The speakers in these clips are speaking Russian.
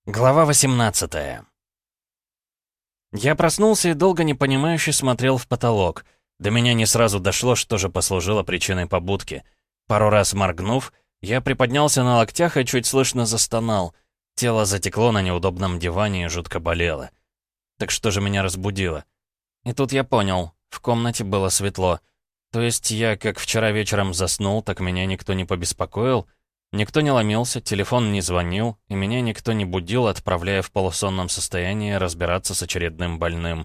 Глава 18. Я проснулся и долго непонимающе смотрел в потолок. До меня не сразу дошло, что же послужило причиной побудки. Пару раз моргнув, я приподнялся на локтях и чуть слышно застонал. Тело затекло на неудобном диване и жутко болело. Так что же меня разбудило? И тут я понял, в комнате было светло. То есть я, как вчера вечером заснул, так меня никто не побеспокоил? Никто не ломился, телефон не звонил, и меня никто не будил, отправляя в полусонном состоянии разбираться с очередным больным.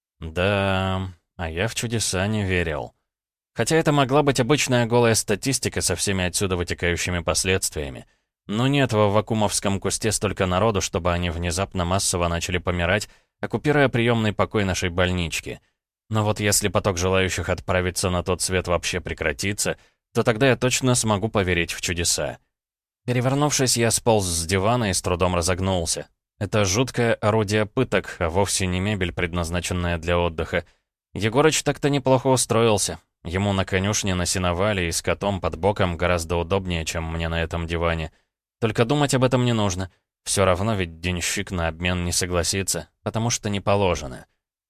Да, а я в чудеса не верил. Хотя это могла быть обычная голая статистика со всеми отсюда вытекающими последствиями. Но нет в вакуумовском кусте столько народу, чтобы они внезапно массово начали помирать, оккупируя приемный покой нашей больнички. Но вот если поток желающих отправиться на тот свет вообще прекратится, то тогда я точно смогу поверить в чудеса. Перевернувшись, я сполз с дивана и с трудом разогнулся. Это жуткое орудие пыток, а вовсе не мебель, предназначенная для отдыха. Егорыч так-то неплохо устроился. Ему на конюшне на сеновале и с котом под боком гораздо удобнее, чем мне на этом диване. Только думать об этом не нужно. Все равно ведь денщик на обмен не согласится, потому что не положено.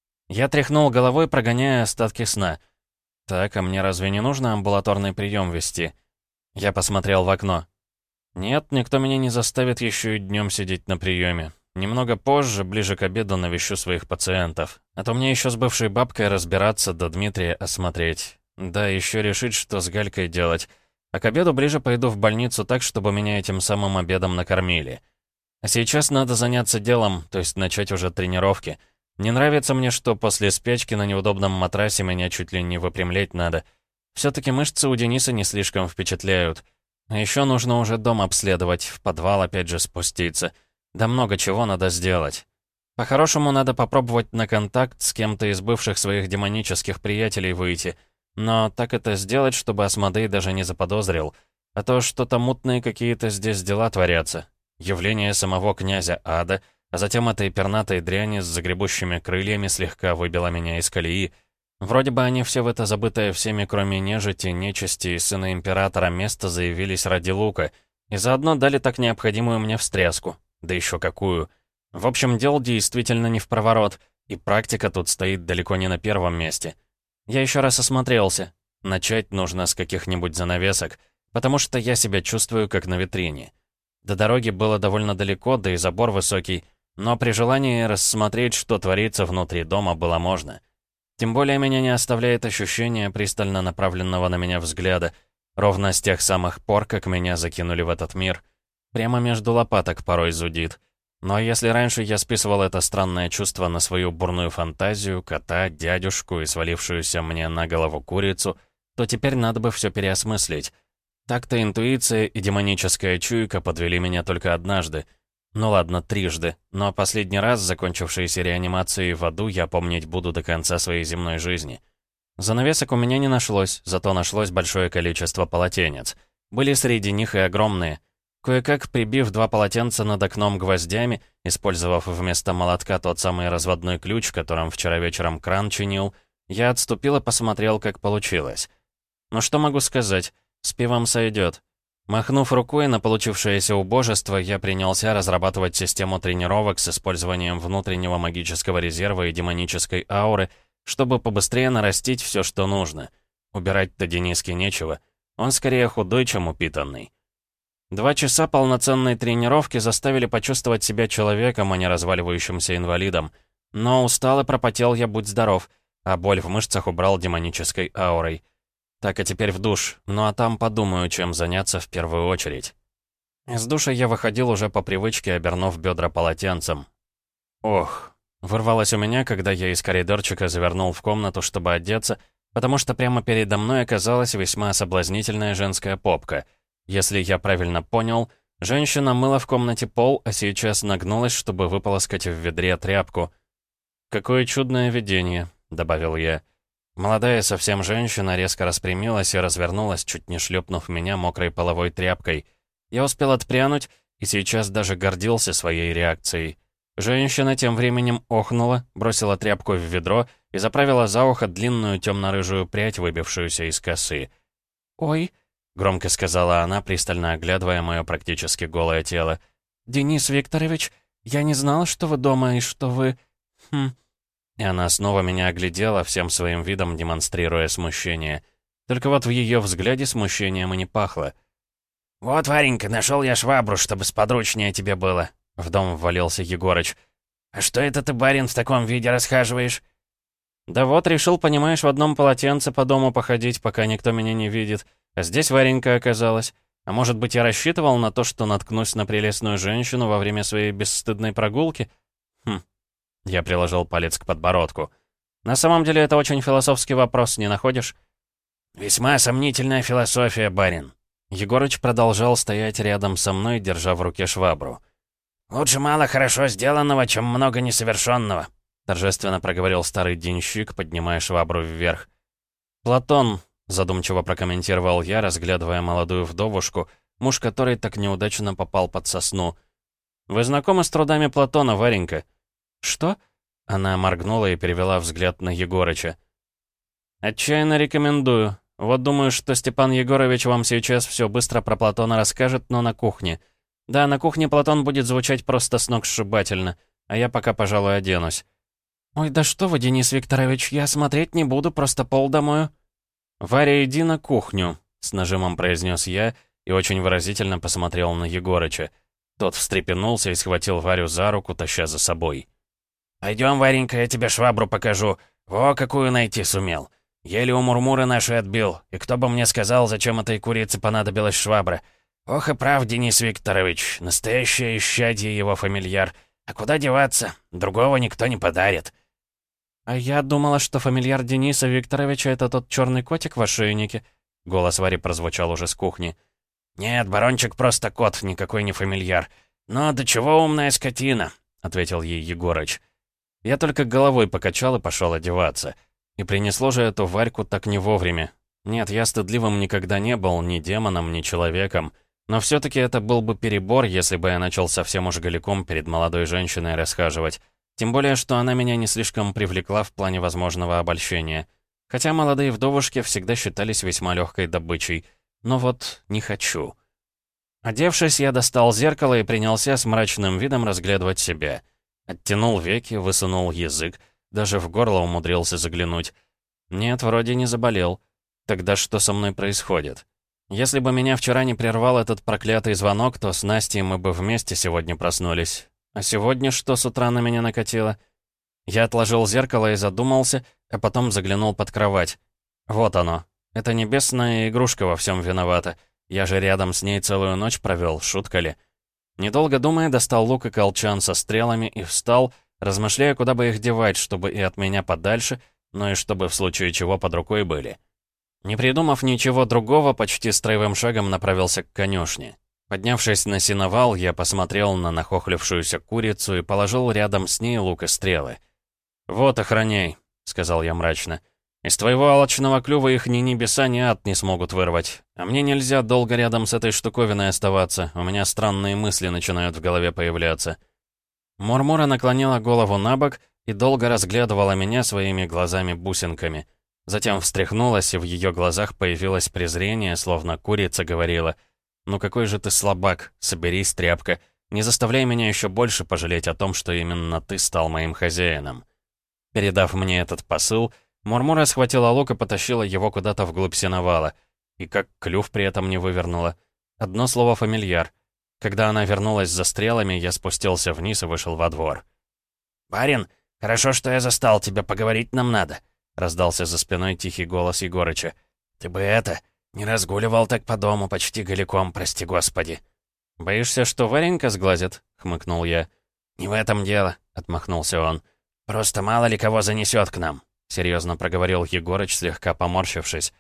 Я тряхнул головой, прогоняя остатки сна. Так, а мне разве не нужно амбулаторный прием вести? Я посмотрел в окно. Нет, никто меня не заставит еще и днем сидеть на приеме. Немного позже, ближе к обеду, навещу своих пациентов. А то мне еще с бывшей бабкой разбираться, да Дмитрия осмотреть. Да, еще решить, что с Галькой делать. А к обеду ближе пойду в больницу так, чтобы меня этим самым обедом накормили. А сейчас надо заняться делом, то есть начать уже тренировки. Не нравится мне, что после спячки на неудобном матрасе меня чуть ли не выпрямлять надо. Все-таки мышцы у Дениса не слишком впечатляют. А еще нужно уже дом обследовать, в подвал опять же спуститься. Да много чего надо сделать. По-хорошему, надо попробовать на контакт с кем-то из бывших своих демонических приятелей выйти. Но так это сделать, чтобы Асмодей даже не заподозрил. А то что-то мутные какие-то здесь дела творятся. Явление самого князя Ада, а затем этой пернатой дряни с загребущими крыльями слегка выбило меня из колеи. Вроде бы они все в это забытое всеми, кроме нежити, нечисти и сына императора, место заявились ради лука, и заодно дали так необходимую мне встряску. Да еще какую. В общем, дел действительно не впроворот, и практика тут стоит далеко не на первом месте. Я еще раз осмотрелся. Начать нужно с каких-нибудь занавесок, потому что я себя чувствую как на витрине. До дороги было довольно далеко, да и забор высокий, но при желании рассмотреть, что творится внутри дома, было можно. Тем более меня не оставляет ощущение пристально направленного на меня взгляда, ровно с тех самых пор, как меня закинули в этот мир. Прямо между лопаток порой зудит. Но если раньше я списывал это странное чувство на свою бурную фантазию, кота, дядюшку и свалившуюся мне на голову курицу, то теперь надо бы все переосмыслить. Так-то интуиция и демоническая чуйка подвели меня только однажды. Ну ладно, трижды, но последний раз, закончившийся реанимацией в аду, я помнить буду до конца своей земной жизни. Занавесок у меня не нашлось, зато нашлось большое количество полотенец. Были среди них и огромные. Кое-как прибив 2 полотенца над окном гвоздями, использовав вместо молотка тот самый разводной ключ, которым вчера вечером кран чинил, я отступил и посмотрел, как получилось. Ну что могу сказать, с пивом сойдет. Махнув рукой на получившееся убожество, я принялся разрабатывать систему тренировок с использованием внутреннего магического резерва и демонической ауры, чтобы побыстрее нарастить все, что нужно. Убирать-то Дениске нечего. Он скорее худой, чем упитанный. 2 часа полноценной тренировки заставили почувствовать себя человеком, а не разваливающимся инвалидом. Но устал и пропотел я, будь здоров, а боль в мышцах убрал демонической аурой. Так, а теперь в душ. Ну а там подумаю, чем заняться в первую очередь. Из душа я выходил уже по привычке, обернув бедра полотенцем. Ох, вырвалось у меня, когда я из коридорчика завернул в комнату, чтобы одеться, потому что прямо передо мной оказалась весьма соблазнительная женская попка. Если я правильно понял, женщина мыла в комнате пол, а сейчас нагнулась, чтобы выполоскать в ведре тряпку. «Какое чудное видение», — добавил я. Молодая совсем женщина резко распрямилась и развернулась, чуть не шлепнув меня мокрой половой тряпкой. Я успел отпрянуть и сейчас даже гордился своей реакцией. Женщина тем временем охнула, бросила тряпку в ведро и заправила за ухо длинную темно-рыжую прядь, выбившуюся из косы. «Ой», — громко сказала она, пристально оглядывая мое практически голое тело. «Денис Викторович, Я не знала, что вы дома и что вы... Хм...» И она снова меня оглядела, всем своим видом демонстрируя смущение. Только вот в ее взгляде смущением и не пахло. «Вот, Варенька, нашел я швабру, чтобы сподручнее тебе было», — в дом ввалился Егорыч. «А что это ты, барин, в таком виде расхаживаешь?» «Да вот, решил, понимаешь, в одном полотенце по дому походить, пока никто меня не видит. А здесь Варенька оказалась. А может быть, я рассчитывал на то, что наткнусь на прелестную женщину во время своей бесстыдной прогулки? Хм». Я приложил палец к подбородку. «На самом деле, это очень философский вопрос, не находишь?» «Весьма сомнительная философия, барин». Егорыч продолжал стоять рядом со мной, держа в руке швабру. «Лучше мало хорошо сделанного, чем много несовершенного», торжественно проговорил старый денщик, поднимая швабру вверх. «Платон», — задумчиво прокомментировал я, разглядывая молодую вдовушку, муж которой так неудачно попал под сосну. «Вы знакомы с трудами Платона, Варенька?» «Что?» — она моргнула и перевела взгляд на Егорыча. «Отчаянно рекомендую. Вот думаю, что Степан Егорович вам сейчас все быстро про Платона расскажет, но на кухне. Да, на кухне Платон будет звучать просто сногсшибательно, а я пока, пожалуй, оденусь». «Ой, да что вы, Денис Викторович, я смотреть не буду, просто пол домою». «Варя, иди на кухню», — с нажимом произнес я и очень выразительно посмотрел на Егорыча. Тот встрепенулся и схватил Варю за руку, таща за собой. «Пойдем, Варенька, я тебе швабру покажу. Во, какую найти сумел. Еле у Мурмуры нашей отбил. И кто бы мне сказал, зачем этой курице понадобилась швабра? Ох и прав, Денис Викторович, настоящее исчадье его фамильяр. А куда деваться? Другого никто не подарит». «А я думала, что фамильяр Дениса Викторовича — это тот черный котик в ошейнике». Голос Вари прозвучал уже с кухни. «Нет, барончик просто кот, никакой не фамильяр. Но до чего умная скотина», — ответил ей Егорыч. Я только головой покачал и пошел одеваться. И принесло же эту Варьку так не вовремя. Нет, я стыдливым никогда не был, ни демоном, ни человеком. Но все-таки это был бы перебор, если бы я начал совсем уж голиком перед молодой женщиной расхаживать. Тем более, что она меня не слишком привлекла в плане возможного обольщения. Хотя молодые вдовушки всегда считались весьма легкой добычей. Но вот не хочу. Одевшись, я достал зеркало и принялся с мрачным видом разглядывать себя. Оттянул веки, высунул язык, даже в горло умудрился заглянуть. Нет, вроде не заболел. Тогда что со мной происходит? Если бы меня вчера не прервал этот проклятый звонок, то с Настей мы бы вместе сегодня проснулись. А сегодня что с утра на меня накатило? Я отложил зеркало и задумался, а потом заглянул под кровать. Вот оно. Это небесная игрушка во всем виновата. Я же рядом с ней целую ночь провел, шутка ли? Недолго думая, достал лук и колчан со стрелами и встал, размышляя, куда бы их девать, чтобы и от меня подальше, но и чтобы в случае чего под рукой были. Не придумав ничего другого, почти строевым шагом направился к конюшне. Поднявшись на сеновал, я посмотрел на нахохлившуюся курицу и положил рядом с ней лук и стрелы. «Вот, охраняй», — сказал я мрачно. «Из твоего алчного клюва их ни небеса, ни ад не смогут вырвать. А мне нельзя долго рядом с этой штуковиной оставаться, у меня странные мысли начинают в голове появляться». Мурмура наклонила голову на бок и долго разглядывала меня своими глазами-бусинками. Затем встряхнулась, и в ее глазах появилось презрение, словно курица говорила: «Ну какой же ты слабак, соберись, тряпка, не заставляй меня еще больше пожалеть о том, что именно ты стал моим хозяином». Передав мне этот посыл, Мурмура схватила лук и потащила его куда-то вглубь сеновала. И как клюв при этом не вывернула. Одно слово «фамильяр». Когда она вернулась за стрелами, я спустился вниз и вышел во двор. «Барин, хорошо, что я застал тебя, поговорить нам надо», — раздался за спиной тихий голос Егорыча. «Ты бы не разгуливал так по дому почти голиком, прости господи». «Боишься, что Варенька сглазит?» — хмыкнул я. «Не в этом дело», — отмахнулся он. «Просто мало ли кого занесет к нам», — серьезно проговорил Егорыч, слегка поморщившись.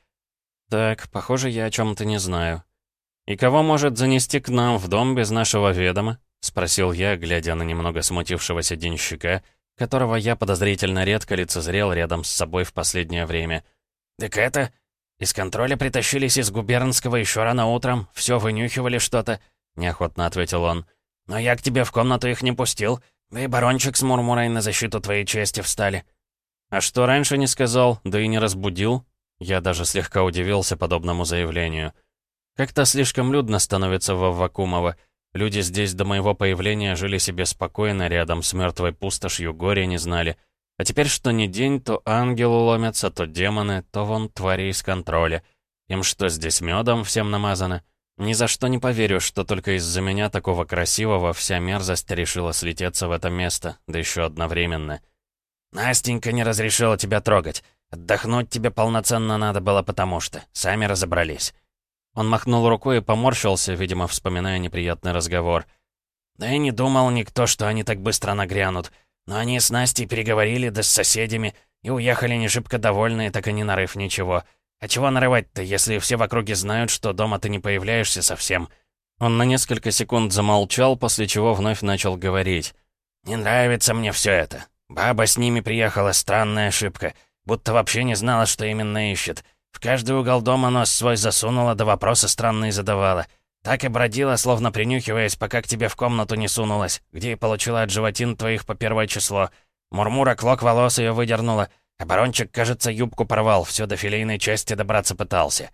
«Так, похоже, я о чем-то не знаю». «И кого может занести к нам в дом без нашего ведома?» — спросил я, глядя на немного смутившегося денщика, которого я подозрительно редко лицезрел рядом с собой в последнее время. «Так это... Из контроля притащились из губернского еще рано утром, все вынюхивали что-то», — неохотно ответил он. «Но я к тебе в комнату их не пустил, да и барончик с Мурмурой на защиту твоей чести встали». «А что раньше не сказал, да и не разбудил?» Я даже слегка удивился подобному заявлению. Как-то слишком людно становится в Аввакумово. Люди здесь до моего появления жили себе спокойно рядом с мертвой пустошью, горя не знали. А теперь что ни день, то ангелы ломятся, то демоны, то вон твари из контроля. Им что, здесь медом всем намазано? Ни за что не поверю, что только из-за меня такого красивого вся мерзость решила слететься в это место, да еще одновременно. «Настенька не разрешила тебя трогать. Отдохнуть тебе полноценно надо было, потому что. Сами разобрались». Он махнул рукой и поморщился, видимо, вспоминая неприятный разговор. «Да и не думал никто, что они так быстро нагрянут. Но они с Настей переговорили, да с соседями, и уехали не шибко довольные, так и не нарыв ничего. А чего нарывать-то, если все в округе знают, что дома ты не появляешься совсем?» Он на несколько секунд замолчал, после чего вновь начал говорить. «Не нравится мне все это. Баба с ними приехала, странная ошибка. Будто вообще не знала, что именно ищет. В каждый угол дома нос свой засунула, да вопросы странные задавала. Так и бродила, словно принюхиваясь, пока к тебе в комнату не сунулась, где и получила от животин твоих по 1 число. Мурмура клок волос ее выдернула, а барончик, кажется, юбку порвал, все до филейной части добраться пытался».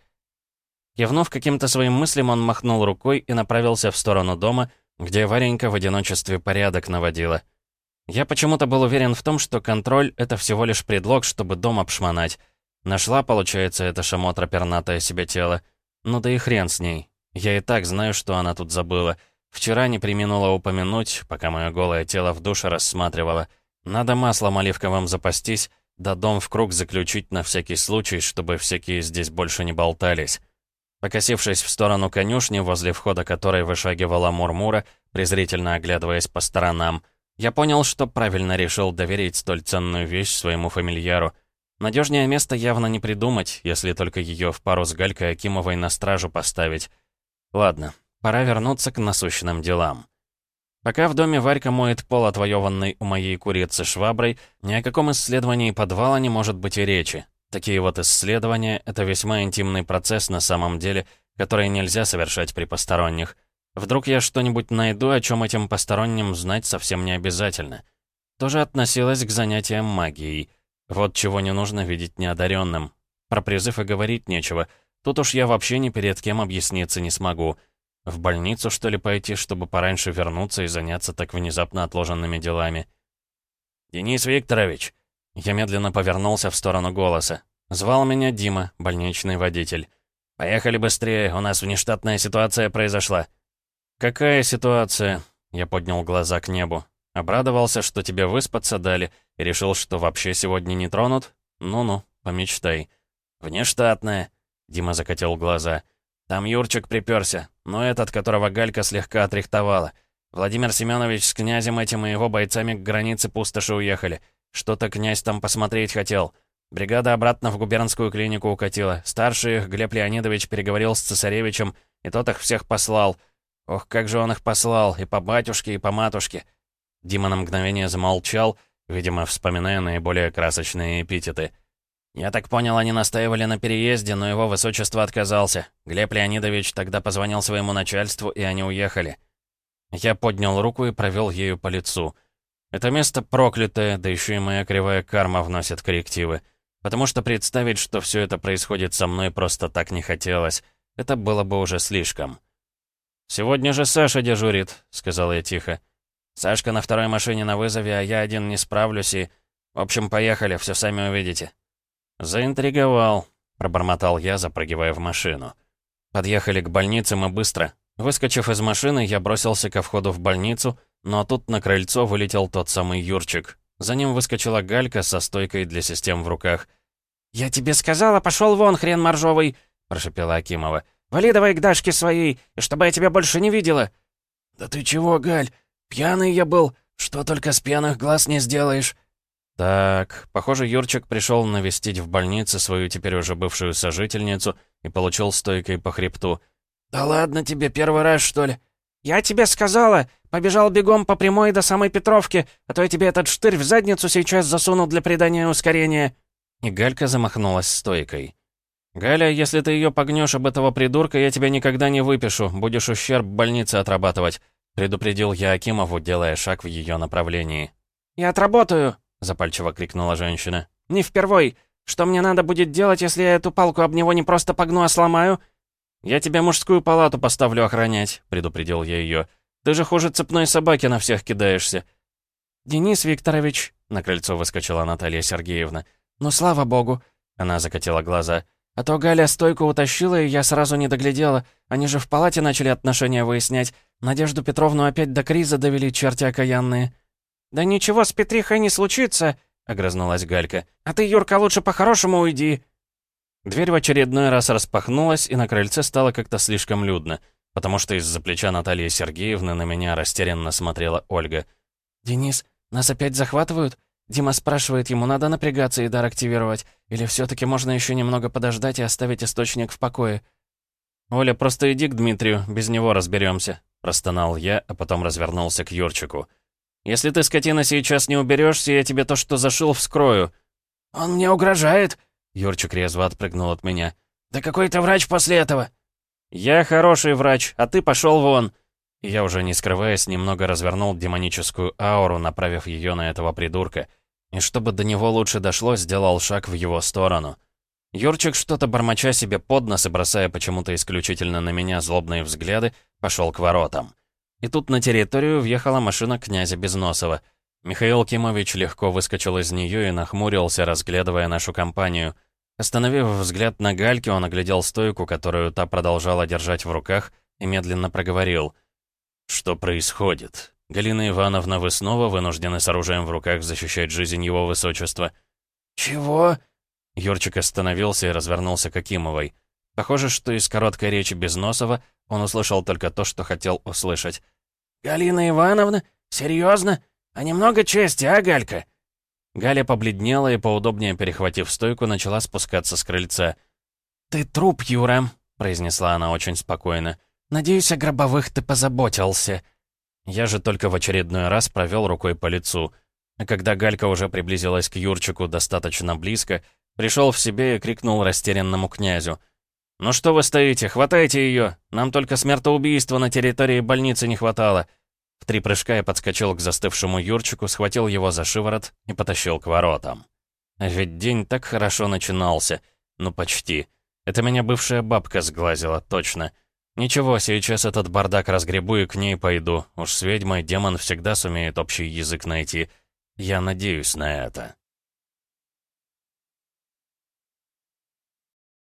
Кивнув каким-то своим мыслям, он махнул рукой и направился в сторону дома, где Варенька в одиночестве порядок наводила. Я почему-то был уверен в том, что контроль — это всего лишь предлог, чтобы дом обшмонать. Нашла, получается, эта шамотра пернатое себе тело. Ну да и хрен с ней. Я и так знаю, что она тут забыла. Вчера не преминула упомянуть, пока мое голое тело в душе рассматривала. Надо маслом оливковым запастись, да дом в круг заключить на всякий случай, чтобы всякие здесь больше не болтались. Покосившись в сторону конюшни, возле входа которой вышагивала Мурмура, презрительно оглядываясь по сторонам, я понял, что правильно решил доверить столь ценную вещь своему фамильяру. Надежнее место явно не придумать, если только ее в пару с Галькой Акимовой на стражу поставить. Ладно, пора вернуться к насущным делам. Пока в доме Варька моет пол, отвоеванный у моей курицы шваброй, ни о каком исследовании подвала не может быть и речи. Такие вот исследования — это весьма интимный процесс на самом деле, который нельзя совершать при посторонних. Вдруг я что-нибудь найду, о чем этим посторонним знать совсем не обязательно. Тоже относилось к занятиям магией. Вот чего не нужно видеть неодаренным. Про призыв и говорить нечего. Тут уж я вообще ни перед кем объясниться не смогу. В больницу, что ли, пойти, чтобы пораньше вернуться и заняться так внезапно отложенными делами? «Денис Викторович!» Я медленно повернулся в сторону голоса. Звал меня Дима, больничный водитель. «Поехали быстрее, у нас внештатная ситуация произошла». «Какая ситуация?» Я поднял глаза к небу. «Обрадовался, что тебе выспаться дали, и решил, что вообще сегодня не тронут? Ну-ну, помечтай». «Внештатная», — Дима закатил глаза. «Там Юрчик приперся, но этот, которого Галька слегка отрихтовала. Владимир Семенович с князем этим и его бойцами к границе пустоши уехали. Что-то князь там посмотреть хотел. Бригада обратно в губернскую клинику укатила. Старший их, Глеб Леонидович, переговорил с цесаревичем, и тот их всех послал. Ох, как же он их послал, и по батюшке, и по матушке». Дима на мгновение замолчал, видимо, вспоминая наиболее красочные эпитеты. «Я так понял, они настаивали на переезде, но его высочество отказался. Глеб Леонидович тогда позвонил своему начальству, и они уехали». Я поднял руку и провел ею по лицу. Это место проклятое, да еще и моя кривая карма вносит коррективы. Потому что представить, что все это происходит со мной, просто так не хотелось. Это было бы уже слишком. «Сегодня же Саша дежурит», — сказал я тихо. «Сашка на второй машине на вызове, а я один не справлюсь и... В общем, поехали, все сами увидите». «Заинтриговал», — пробормотал я, запрыгивая в машину. Подъехали к больнице мы быстро. Выскочив из машины, я бросился ко входу в больницу, но тут на крыльцо вылетел тот самый Юрчик. За ним выскочила Галька со стойкой для систем в руках. «Я тебе сказала, пошел вон, хрен моржовый!» — прошепела Акимова. «Вали давай к Дашке своей, и чтобы я тебя больше не видела!» «Да ты чего, Галь? Пьяный я был. Что только с пьяных глаз не сделаешь!» Так, похоже, Юрчик пришел навестить в больнице свою теперь уже бывшую сожительницу и получил стойкой по хребту. «Да ладно тебе, первый раз, что ли?» «Я тебе сказала! Побежал бегом по прямой до самой Петровки, а то я тебе этот штырь в задницу сейчас засуну для придания ускорения!» И Галька замахнулась стойкой. «Галя, если ты ее погнешь об этого придурка, я тебя никогда не выпишу, будешь ущерб больнице отрабатывать», предупредил я Акимову, делая шаг в ее направлении. «Я отработаю!» — запальчиво крикнула женщина. «Не впервой! Что мне надо будет делать, если я эту палку об него не просто погну, а сломаю?» «Я тебе мужскую палату поставлю охранять», — предупредил я ее. Ты же хуже цепной собаки на всех кидаешься». «Денис Викторович», — на крыльцо выскочила Наталья Сергеевна. «Ну, слава богу», — она закатила глаза. «А то Галя стойку утащила, и я сразу не доглядела. Они же в палате начали отношения выяснять. Надежду Петровну опять до криза довели, черти окаянные». «Да ничего с Петрихой не случится», — огрызнулась Галька. «А ты, Юрка, лучше по-хорошему уйди». Дверь в очередной раз распахнулась, и на крыльце стало как-то слишком людно, потому что из-за плеча Натальи Сергеевны на меня растерянно смотрела Ольга. «Денис, нас опять захватывают? Дима спрашивает, ему надо напрягаться и дар активировать, или все-таки можно еще немного подождать и оставить источник в покое?» «Оля, просто иди к Дмитрию, без него разберемся», — простонал я, а потом развернулся к Юрчику. «Если ты, скотина, сейчас не уберешься, я тебе то, что зашил, вскрою». «Он мне угрожает?» Юрчик резво отпрыгнул от меня. «Да какой ты врач после этого?» «Я хороший врач, а ты пошел вон!» И я, уже не скрываясь, немного развернул демоническую ауру, направив ее на этого придурка. И чтобы до него лучше дошло, сделал шаг в его сторону. Юрчик, что-то бормоча себе под нос и бросая почему-то исключительно на меня злобные взгляды, пошел к воротам. И тут на территорию въехала машина князя Безносова. Михаил Кимович легко выскочил из нее и нахмурился, разглядывая нашу компанию. Остановив взгляд на Гальке, он оглядел стойку, которую та продолжала держать в руках, и медленно проговорил. «Что происходит? Галина Ивановна, вы снова вынуждены с оружием в руках защищать жизнь его высочества?» «Чего?» Юрчик остановился и развернулся к Акимовой. Похоже, что из короткой речи Безносова он услышал только то, что хотел услышать. «Галина Ивановна? Серьезно? А немного чести, а, Галька?» Галя побледнела и, поудобнее перехватив стойку, начала спускаться с крыльца. «Ты труп, Юра», — произнесла она очень спокойно. «Надеюсь, о гробовых ты позаботился». Я же только в очередной раз провел рукой по лицу. А когда Галька уже приблизилась к Юрчику достаточно близко, пришел в себя и крикнул растерянному князю. «Ну что вы стоите? Хватайте ее! Нам только смертоубийства на территории больницы не хватало!» В 3 прыжка я подскочил к застывшему Юрчику, схватил его за шиворот и потащил к воротам. А ведь день так хорошо начинался. Ну, почти. Это меня бывшая бабка сглазила, точно. Ничего, сейчас этот бардак разгребу и к ней пойду. Уж с ведьмой демон всегда сумеет общий язык найти. Я надеюсь на это.